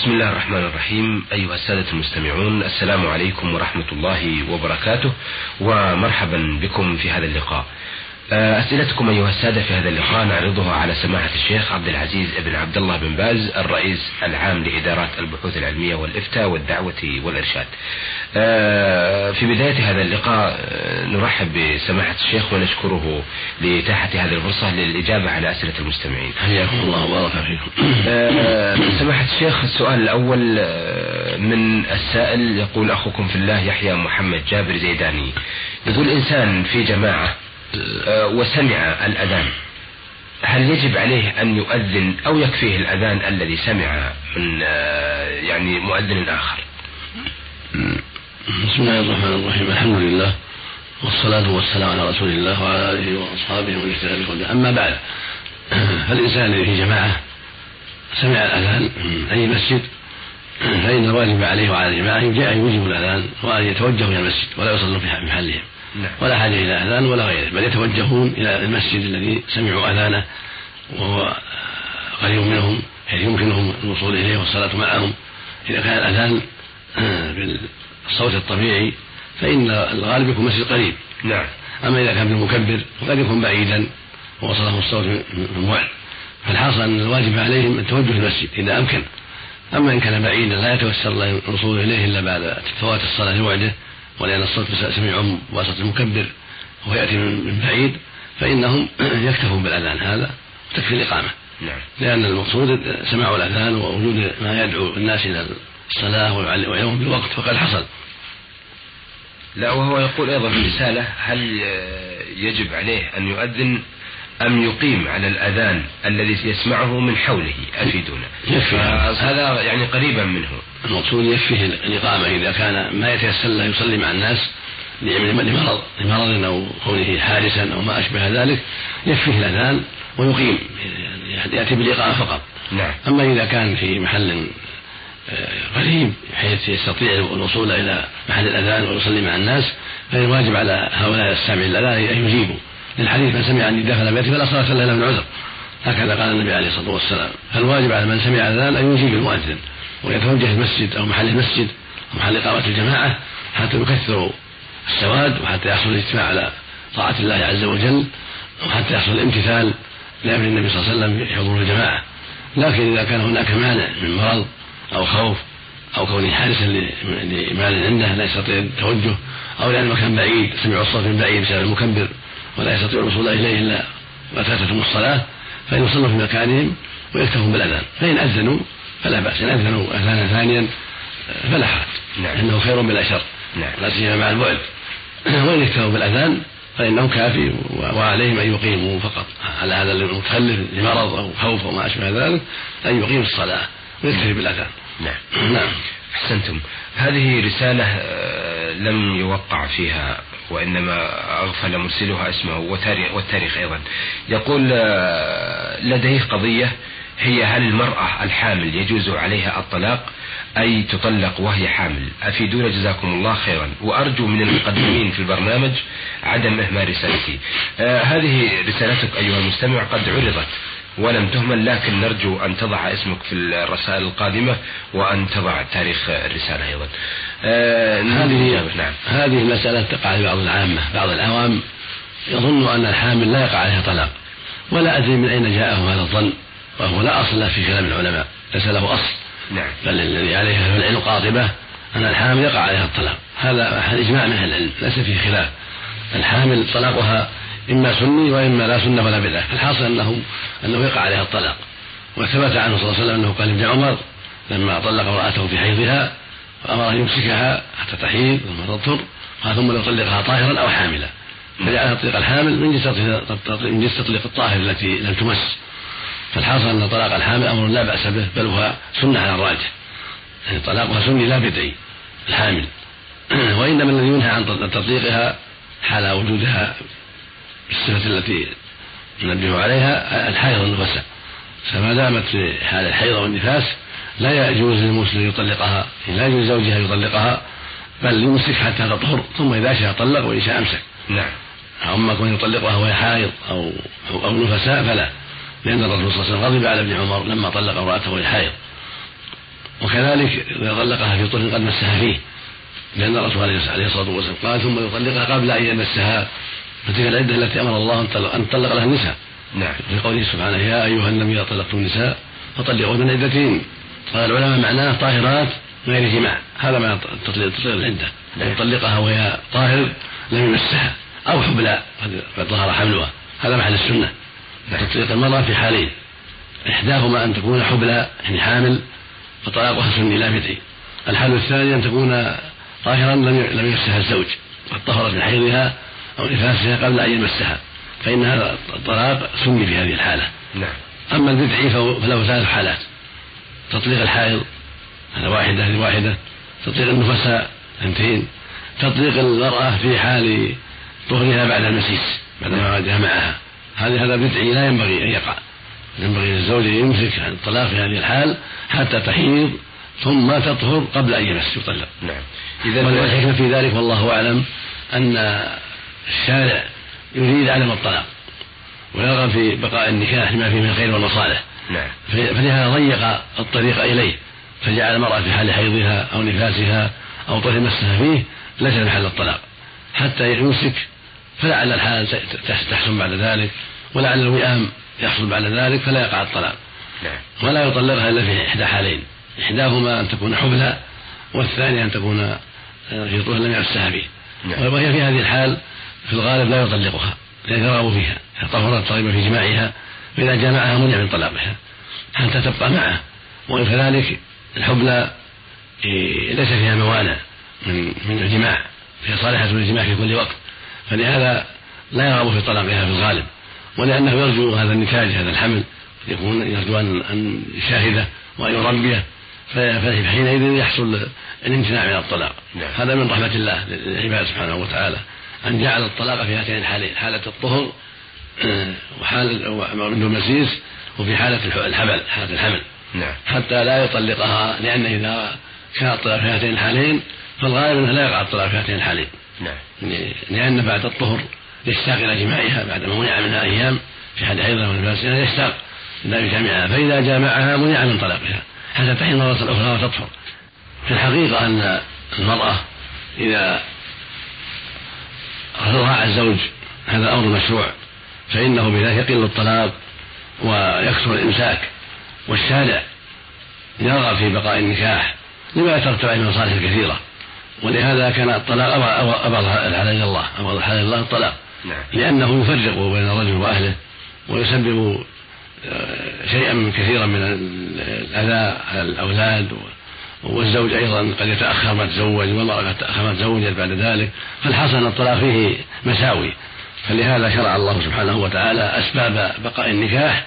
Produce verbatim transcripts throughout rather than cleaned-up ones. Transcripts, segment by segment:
بسم الله الرحمن الرحيم. أيها السادة المستمعون، السلام عليكم ورحمة الله وبركاته، ومرحبا بكم في هذا اللقاء. أسئلتكم أيها السادة في هذا اللقاء نعرضها على سماحة الشيخ عبد العزيز بن عبد الله بن باز، الرئيس العام لإدارات البحوث العلمية والإفتاء والدعوة والإرشاد. في بداية هذا اللقاء نرحب بسماحة الشيخ ونشكره لإتاحة هذه الفرصة للإجابة على أسئلة المستمعين. حياكم الله وبارك فيكم. سماحة الشيخ، السؤال الأول من السائل يقول: أخوكم في الله يحيى محمد جابر زيداني، يقول: إنسان في جماعة وسمع الأذان، هل يجب عليه أن يؤذن أو يكفيه الأذان الذي سمع من يعني مؤذن آخر؟ بسم الله الرحمن الرحيم. الحمد لله والصلاة والسلام على رسول الله وعلى آله وأصحابه ومن اهتدى بهداه. أما بعد، فالإنسان في جماعة سمع الأذان من أي مسجد فإن الواجب عليه وعلى الجماعة أن يجيب الأذان وأن يتوجهوا إلى المسجد ولا يصلوا في محلهم، ولا حاجة إلى أذان ولا غيره، بل يتوجهون إلى المسجد الذي سمعوا أذانه وهو قريب منهم حيث يمكنهم الوصول إليه والصلاة معهم. إذا كان الأذان بالصوت الطبيعي فإن الغالب يكون مسجد قريب. نعم. أما إذا كان بالمكبر فقد يكون بعيدا ووصله الصوت من بعد، فالحاصل أن الواجب عليهم التوجه للمسجد إذا أمكن. أما إن كان بعيدا لا يتوسل الله الوصول إليه إلا بعد فوات الصلاة لوحده، ولأن الصوت سمعه بواسطة المكبر ويأتي من بعيد، فإنهم يكتفون بالأذان هذا وتكفي الإقامة. نعم. لأن المقصود سمعوا الأذان ووجود ما يدعو الناس إلى الصلاة ويعلمهم بالوقت فقد حصل. لا، وهو يقول أيضا في رسالة: هل يجب عليه أن يؤذن أم يقيم على الأذان الذي يسمعه من حوله؟ أفيدونا. هذا يعني قريبا منه. المقصود يكفيه الإقامة إذا كان ما يتيسر له يصلي مع الناس لمرض لمرض أو كونه حارسا أو ما أشبه ذلك، يكفيه الأذان ويقيم، يأتي بالإقامة فقط. نعم. أما إذا كان في محل قريب بحيث يستطيع الوصول إلى محل الأذان ويصلي مع الناس، فالواجب على هؤلاء السامعين الأذان أن يجيبوا، للحديث: من سمع النداء فلا بيته فلا صلاة له من عذر. هكذا قال النبي عليه الصلاة والسلام. فالواجب على من سمع الأذان أن يجيب المؤذن ويتوجه المسجد أو محل المسجد أو محل إقامة الجماعة حتى يكثروا السواد وحتى يحصل الاجتماع على طاعة الله عز وجل وحتى يحصل الامتثال لأمر النبي صلى الله عليه وسلم بحضور الجماعة. لكن إذا كان هناك مانع من مرض أو خوف أو كونه حارسا لمال عنده لا يستطيع التوجه، أو لأن المكان بعيد سمعوا الصوت من بعيد بسبب المكبر ولا يستطيع الوصول إليه إلا وفاتتهم الصلاة، فإن يصلوا في مكانهم ويكتفون بالأذان. فإن أذنوا فلا بأس، إن أذنوا أذانا ثانيا فلا حرج. نعم. إنه خير بلا شر. نعم. لا سيما مع البعد. وإن اكتفوا بالأذان فإنه كافي، وعليهم أن يقيموا فقط على هذا المتخلف لمرض أو خوف أو ما أشبه ذلك، أن يقيم الصلاة ويكتفي بالأذان. نعم. نعم. أحسنتم. هذه رسالة لم يوقع فيها وإنما أغفل مرسلها اسمه والتاريخ أيضا. يقول: لديه قضية، هي: هل المرأة الحامل يجوز عليها الطلاق أي تطلق وهي حامل؟ أفيدونا جزاكم الله خيرا، وأرجو من المقدمين في البرنامج عدم إهمال رسالتي. آه هذه رسالتك أيها المستمع قد عرضت ولم تهمل، لكن نرجو أن تضع اسمك في الرسائل القادمة وأن تضع تاريخ الرسالة أيضا. آه هذه نعم. هذه المسألة تقع لبعض العامة. بعض العوام يظن أن الحامل لا يقع عليها طلاق، ولا أدري من أين جاءهم هذا الظن، وهو لا أصل له في كلام العلماء، ليس له أصل. نعم. بل الذي عليه العلم قاطبة أن الحامل يقع عليها الطلاق، هذا إجماع من أهل العلم ليس فيه خلاف. الحامل طلاقها إما سني وإما لا سنة ولا بدعة، الحاصل أنه أنه يقع عليها الطلاق. وثبت عنه صلى الله عليه وسلم أنه قال ابن عمر لما طلق امرأته في حيضها فأمر أن يمسكها حتى تحيض ثم تطهر، قال: ثم يطلقها طاهرا أو حاملا. فجعلها تطلق الحامل من جنس تطلق الطاهر التي لم تمس. فالحاصل أن طلاق الحامل أمر لا بأس به، بل هو سنة على الراجح، يعني طلاقها سني لا بدعي الحامل. وإنما الذي ينهى عن تطليقها حال وجودها بالصفة التي ننبه عليها الحيض والنفساء، فما دامت في حال الحيض والنفاس لا يجوز للمسلم يطلقها، لا يجوز زوجها يطلقها، بل يمسك حتى تطهر ثم إذا شاء طلق وإن شاء أمسك. نعم. أما كون يطلقها وهي حائض أو أو نفساء فلا، لأن الرسول صلى الله عليه وسلم غضب على ابن عمر لما طلق امرأته وهي حائض. وكذلك إذا طلقها في طهر قد مسها فيه، لأن الرسول عليه الصلاة والسلام قال ثم يطلقها قبل أن يمسها، فتلك العدة التي أمر الله أن تطلق لها النساء. نعم. في قوله سبحانه يا أيها النبي إذا طلقتم النساء فطلقوهن من عدتهن. قال العلماء معناه طاهرات غير جماع، هذا ما تطلق العدة، أن يطلقها وهي طاهر لم يمسها أو حبلى قد ظهر حملها، هذا محل السنة. تطلق المرأة في حالين، إحداهما أن تكون حبلى يعني حامل فطلاقها سني لا بدعي. الحال الثاني أن تكون طاهرا لم يمسها الزوج، قد طهرت من حيضها أو نفاسها قبل أن يمسها، فإن هذا الطلاق سني في هذه الحالة. نعم. أما البدعي فله ثلاث حالات: تطليق الحائض هذا واحدة هذه واحدة، تطليق النفساء اثنتين، تطليق المرأة في حال طهرها بعد المسيس بعدما جامعها، هذا هذا بدعي لا ينبغي أن يقع، ينبغي للزوج أن يمسك عن الطلاق في هذه الحال حتى تحيض ثم تطهر قبل أن يمس يطلق. نعم. إذا والحكمة في ذلك والله أعلم أن الشارع يريد عدم الطلاق ويرغب في بقاء النكاح لما فيه من الخير والمصالح. نعم. فلهذا ضيق الطريق إليه، فجعل المرأة في حال حيضها أو نفاسها أو طهر مسها فيه ليس محل الطلاق حتى يمسك، فلعل الحال تحسن بعد ذلك ولعل الوئام يحصل بعد ذلك فلا يقع الطلاق. نعم. ولا يطلقها إلا في إحدى حالين، إحداهما أن تكون حبلى والثانية أن تكون في طهر لم يمسها فيه. نعم. وهي في هذه الحال في الغالب لا يطلقها لأن يرغب فيها، طهرت رغبة في جماعها، فإذا جامعها منع من طلاقها حتى تبقى معه. وكذلك الحبلى ليس فيها موانع من من الجماع، فهي صالحة للجماع في كل وقت، فلهذا لا يرغب في طلاقها في الغالب، ولأنه يرجو هذا النتاج هذا الحمل يكون يرجو أن يشاهده وأن يربيه، فحينئذ يحصل الامتناع من الطلاق. نعم. هذا من رحمة الله للعباد سبحانه وتعالى أن جعل الطلاق في هاتين الحالين، حالة الطهر وحالة المسيس وفي حالة الحمل حالة الحمل. نعم. حتى لا يطلقها، لأن إذا كان الطلاق في هاتين الحالين فالغالب أنه لا يقع الطلاق في هاتين الحالين. نعم. لأن بعد الطهر يشتاق إلى جماعها بعد ما منع منها أيام في حال حيضها ونفاسها يشتاق إلى جامعها، فإذا جامعها منع من طلاقها حتى تحيض مرة أخرى وتطهر. في الحقيقة أن المرأة إذا راعى الزوج هذا أمر مشروع فإنه بذلك يقل الطلاق ويكثر الإمساك، والشارع يرغب في بقاء النكاح لما يترتب عليه من مصالح كثيرة، ولهذا كان الطلاق أبغض الحلال إلى الله أبغض الحلال إلى الله الطلاق. نعم. لأنه يفرق بين الرجل وأهله ويسبب شيئا كثيرا من الأذى على الأولاد، والزوج أيضا قد يتأخر ما تزوج والمرأة قد تأخر ما تزوجت بعد ذلك، فالحسن الطلاق فيه مساوي. فلهذا شرع الله سبحانه وتعالى أسباب بقاء النكاح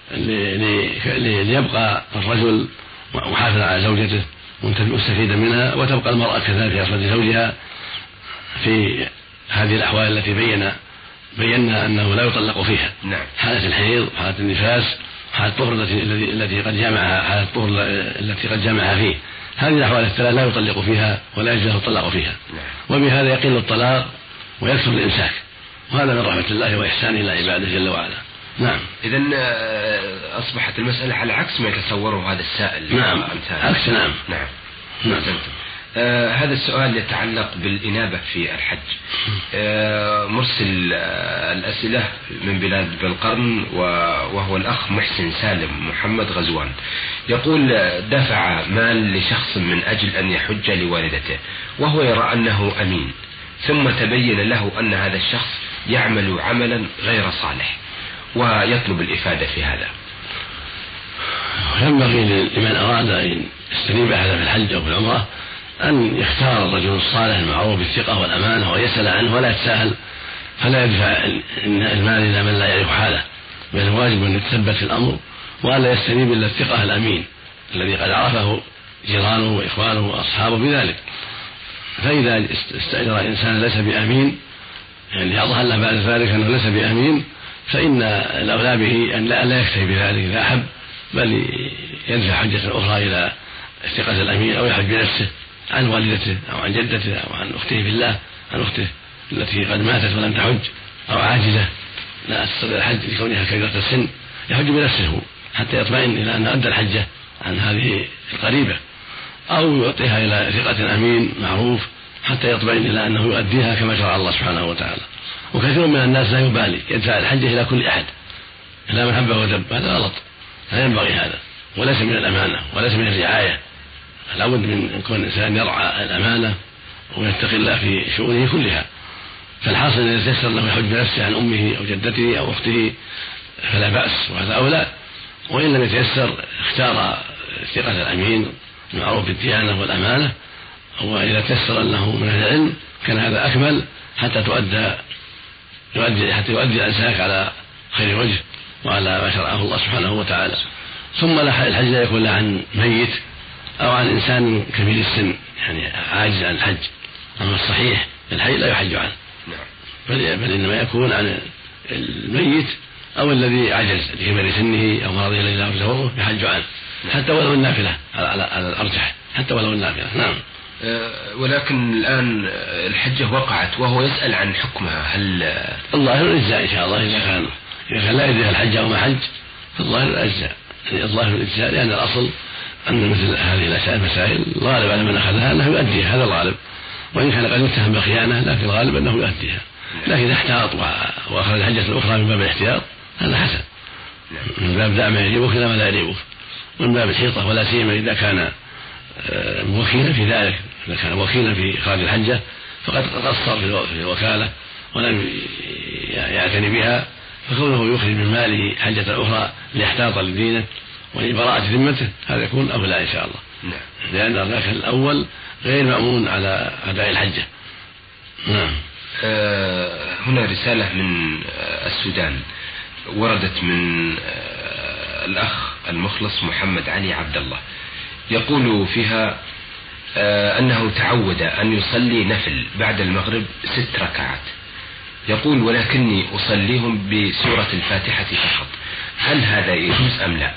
ليبقى الرجل محافظ على زوجته مستفيدا منها، وتبقى المرأة كذلك في عصمة زوجها في هذه الأحوال التي بينا بينا أنه لا يطلق فيها. نعم. حالة الحيض، حالة النفاس، حالة الطهر التي التي قد جامعها حالة الطهر التي قد جامعها فيه، هذه الأحوال الثلاث لا يطلق فيها ولا يجوز الطلاق فيها. نعم. وبهذا يقل الطلاق ويكثر الإمساك، وهذا من رحمة الله وإحسانه إلى عباده جل وعلا. نعم. إذن أصبحت المسألة على عكس ما يتصوره هذا السائل. نعم. عكس. نعم. نعم. نعم. آه هذا السؤال يتعلق بالإنابة في الحج. آه مرسل آه الأسئلة من بلاد بالقرن وهو الأخ محسن سالم محمد غزوان، يقول دفع مال لشخص من أجل أن يحج لوالدته وهو يرى أنه أمين، ثم تبين له أن هذا الشخص يعمل عملا غير صالح ويطلب الإفادة في هذا. ينبغي لمن أراد أن يستنيب هذا في الحج أو في العمرة أن يختار الرجل الصالح المعروف بالثقة والأمانة ويسأل عنه ولا يتساهل، فلا يدفع المال إلى من لا يعرف حاله، بل الواجب أن يتثبت في الأمر وألا يستنيب إلا الثقة الأمين الذي قد عرفه جيرانه وإخوانه وأصحابه بذلك. فإذا استأجر إنسان ليس بأمين يعني أظهر له بعد ذلك أنه ليس بأمين، فإن الأولى به أن لا يكتفي بذلك إذا أحب، بل يدفع حجة أخرى إلى الثقة الأمين أو يحج بنفسه عن والدته أو عن جدته أو عن أخته بالله، عن أخته التي قد ماتت ولم تحج أو عاجزة لا تستطيع الحج لكونها كبيرة السن، يحج بنفسه حتى يطمئن إلى أن أدى الحجة عن هذه القريبة. أو يعطيها إلى ثقة أمين معروف حتى يطمئن إلى أنه يؤديها كما شرع الله سبحانه وتعالى. وكثير من الناس لا يبالي، يدفع الحجة إلى كل أحد إلى من حبه ودب، هذا غلط، لا ينبغي هذا، وليس من الأمانة وليس من الرعاية. لابد من كون الإنسان يرعى الأمانة ويتقي الله في شؤونه كلها. فالحاصل أن يتيسر له يحج بنفسه عن أمه أو جدته أو أخته فلا بأس، وهذا أولى. وإن لم يتيسر اختار ثقة الأمين المعروف بالديانة والأمانة، وإذا تيسر له من أهل العلم كان هذا أكمل حتى تؤدى يؤدي حتى يؤدي الأنساك على خير وجه وعلى ما شرعه الله سبحانه وتعالى. ثم الحج لا يكون لا عن ميت أو عن إنسان كبير السن يعني عاجز عن الحج. أما الصحيح الحي لا يحج عنه، بل إنما يكون عن الميت أو الذي عجز لكبر سنه أو مرضه الذي لا يرجعه يحج عنه، حتى ولو النافلة على الأرجح، حتى ولو النافلة. نعم. ولكن الآن الحجة وقعت وهو يسأل عن حكمها، هل الظاهر الإجزاء إن شاء الله؟ إذا كان إذا كان لا يدري الحج أو ما حج فالظاهر الإجزاء، يعني الظاهر الإجزاء، لأن الأصل أن مثل هذه المسائل الغالب على من أخذها أنه يؤديها، هذا الغالب، وإن كان قد يتهم بخيانة لكن الغالب أنه يؤديها. لكن إذا احتاط وأخذ الحجة الأخرى من باب الاحتياط هذا حسن، من باب دع ما يجيبك إلى ما لا يجيبك، ومن باب الحيطة، ولا سيما إذا كان وكيلا في ذلك. إذا كان وكيلا في إخراج الحجة فقد قصر في الوكالة ولم يعتني بها، فكونه يخرج من ماله حجة أخرى ليحتاط لدينه ولبراءة ذمته هذا يكون أولى إن شاء الله، لأن ذاك الأول غير مأمون على أداء الحجة. نعم. آه هنا رسالة من آه السودان وردت من آه الأخ المخلص محمد علي عبد الله، يقول فيها آه أنه تعود أن يصلي نفل بعد المغرب ست ركعات، يقول ولكني أصليهم بسورة الفاتحة فقط، هل هذا يجوز أم لا؟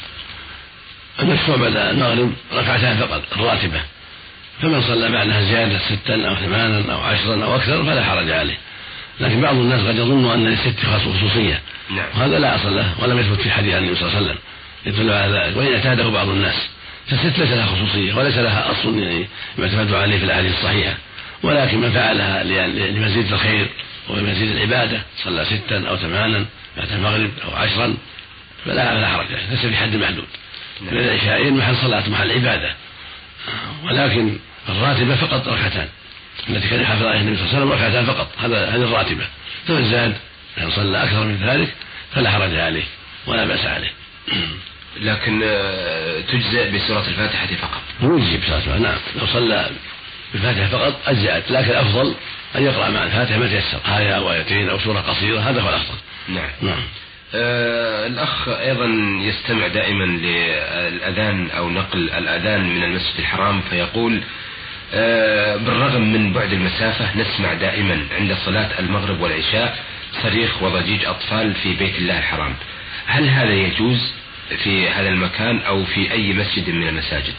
المشروع بعد المغرب ركعتان فقط الراتبة، فمن صلى بعدها زيادة ستا أو ثمانا أو عشرا أو أكثر فلا حرج عليه. لكن بعض الناس قد يظن أن للست خصوصية، وهذا لا أصل له ولم يثبت في حديث النبي صلى الله عليه وسلم يدل على ذلك، وإن اعتاده بعض الناس فالست ليس لها خصوصية وليس لها أصل يعني يعتمد عليه في الأحاديث الصحيحة، ولكن من فعلها لمزيد الخير ومزيد العبادة صلى ستا أو ثمانا بعد المغرب أو عشرا فلا لا حرج عليه، ليس في حد محدود. من العشاءين محل صلاة محل عبادة، ولكن الراتبة فقط ركعتان التي كان يحافظ عليها النبي صلى الله عليه وسلم، ركعتان فقط، هذا هذه الراتبة. فمن زاد يعني صلى أكثر من ذلك فلا حرج عليه ولا بأس عليه. لكن تجزئ بسورة الفاتحة فقط؟ يجزئ بسورة الفاتحة، نعم، لو صلى بالفاتحة فقط أجزأت، لكن الأفضل أن يقرأ مع الفاتحة ما تيسر، آية أو آيتين أو سورة قصيرة، هذا هو الأفضل. نعم. نعم. آه الأخ أيضا يستمع دائما للأذان أو نقل الأذان من المسجد الحرام، فيقول آه بالرغم من بعد المسافة نسمع دائما عند صلاة المغرب والعشاء صريخ وضجيج أطفال في بيت الله الحرام، هل هذا يجوز في هذا المكان أو في أي مسجد من المساجد؟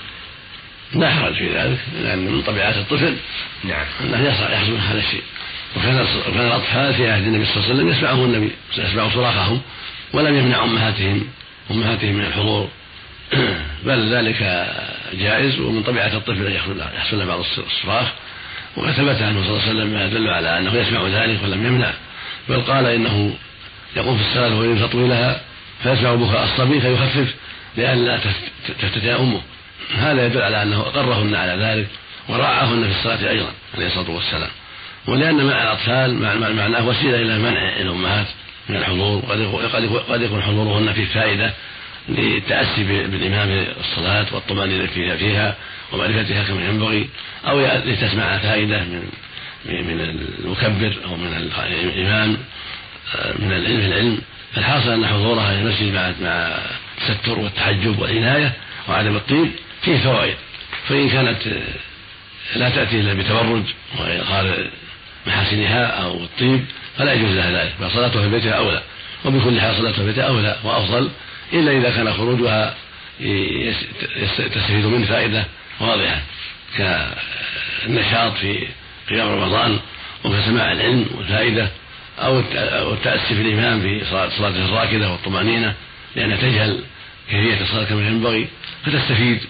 لا حرج في ذلك، لأن من طبيعات الطفل نعم أنه يحصل هذا الشيء، وكان وكان الأطفال في عهد النبي صلى الله عليه وسلم يسمعهم النبي يسمع صراخهم ولم يمنع أمهاتهم أمهاتهم من الحضور، بل ذلك جائز، ومن طبيعة الطفل أن يحصل له بعض الصراخ، وقد ثبت عنه صلى الله عليه وسلم ما يدل على أنه يسمع ذلك ولم يمنع، بل قال إنه يقوم في الصلاة ويريد تطويلها فيسمع بكاء الصبي فيخفف لئلا تفتتها أمه، هذا يدل على أنه أقرهن على ذلك ورعاهن في الصلاة أيضا عليه الصلاة والسلام. ولأن منع الأطفال معناه وسيلة إلى منع الأمهات من الحضور، وقد يكون حضورهن فيه فائدة للتأسي بالإمام في الصلاة والطمأنينة فيها ومعرفتها كما ينبغي، أو لتسمع فائدة من من المكبر أو من الإمام من العلم في العلم. فالحاصل أن حضورها في المسجد مع مع التستر والتحجب والعناية وعدم الطيب فيه فوائد، فإن كانت لا تأتي إلا بتبرج وإظهار محاسنها أو الطيب فلا يجوز لها ذلك، بل صلاتها في بيتها أولى، وبكل حال صلاتها في بيتها أولى وأفضل، إلا إذا كان خروجها تستفيد منه فائدة واضحة كالنشاط في قيام رمضان وكسماع العلم والفائدة، أو التأسي في الإمام في صلاة الراكدة والطمأنينة لأنها تجهل كيفية الصلاة كما ينبغي فتستفيد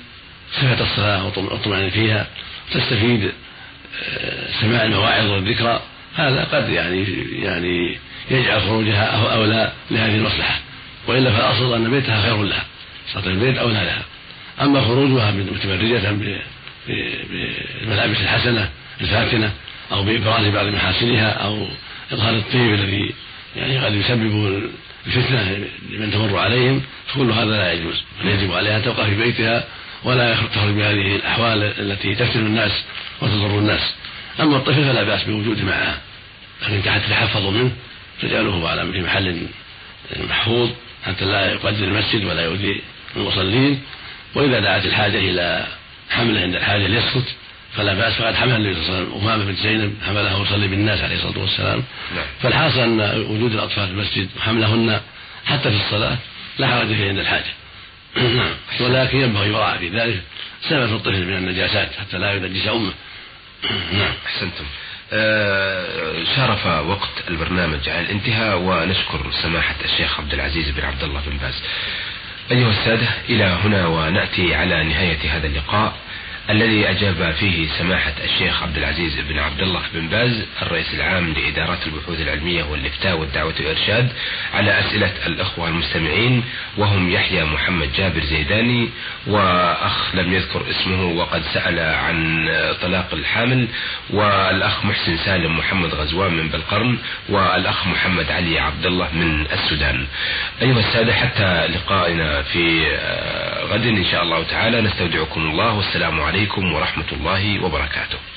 صفة الصلاة والطمأنينة فيها، تستفيد سماع المواعظ والذكرى، هذا قد يعني يعني يجعل خروجها أولى لهذه المصلحة، وإلا فالأصل أن بيتها خير لها، صلاة البيت أولى لها. أما خروجها متبرجة بالملابس الحسنة الفاتنة أو بإبراز بعض محاسنها أو إظهار الطيب الذي يعني قد يسبب الفتنة لمن تمر عليهم، فكل هذا لا يجوز، بل يجب عليها تبقى في بيتها ولا تخرج بهذه الأحوال التي تفتن الناس وتضر الناس. أما الطفل فلا بأس بوجوده معها، لكن تتحفظ منه، تجعله على في محل محفوظ حتى لا يقدر المسجد ولا يؤذي المصلين. وإذا دعت الحاجة إلى حمله عند الحاجة ليسكت فلا بأس، فقد حمل النبي صلى الله عليه وسلم أمامة بنت زينب حملها وصلي بالناس عليه الصلاة والسلام. فالحاصل أن وجود الأطفال في المسجد وحملهن حتى في الصلاة لا حرج فيه عند الحاجة. ولكن ينبغي يراعى في ذلك سلامة الطفل من النجاسات حتى لا ينجس أمه. نعم أحسنتم. آه شرف وقت البرنامج على الانتهاء، ونشكر سماحة الشيخ عبد العزيز بن عبد الله بن باز. أيها السادة، إلى هنا ونأتي على نهاية هذا اللقاء الذي أجاب فيه سماحة الشيخ عبد العزيز بن عبد الله بن باز الرئيس العام لإدارات البحوث العلمية والإفتاء والدعوة والإرشاد على أسئلة الأخوة المستمعين، وهم يحيى محمد جابر زيداني وأخ لم يذكر اسمه وقد سأل عن طلاق الحامل، والأخ محسن سالم محمد غزوان من بالقرن، والأخ محمد علي عبد الله من السودان. أيها السادة، حتى لقائنا في غد إن شاء الله تعالى، نستودعكم الله، والسلام عليكم ورحمة الله وبركاته.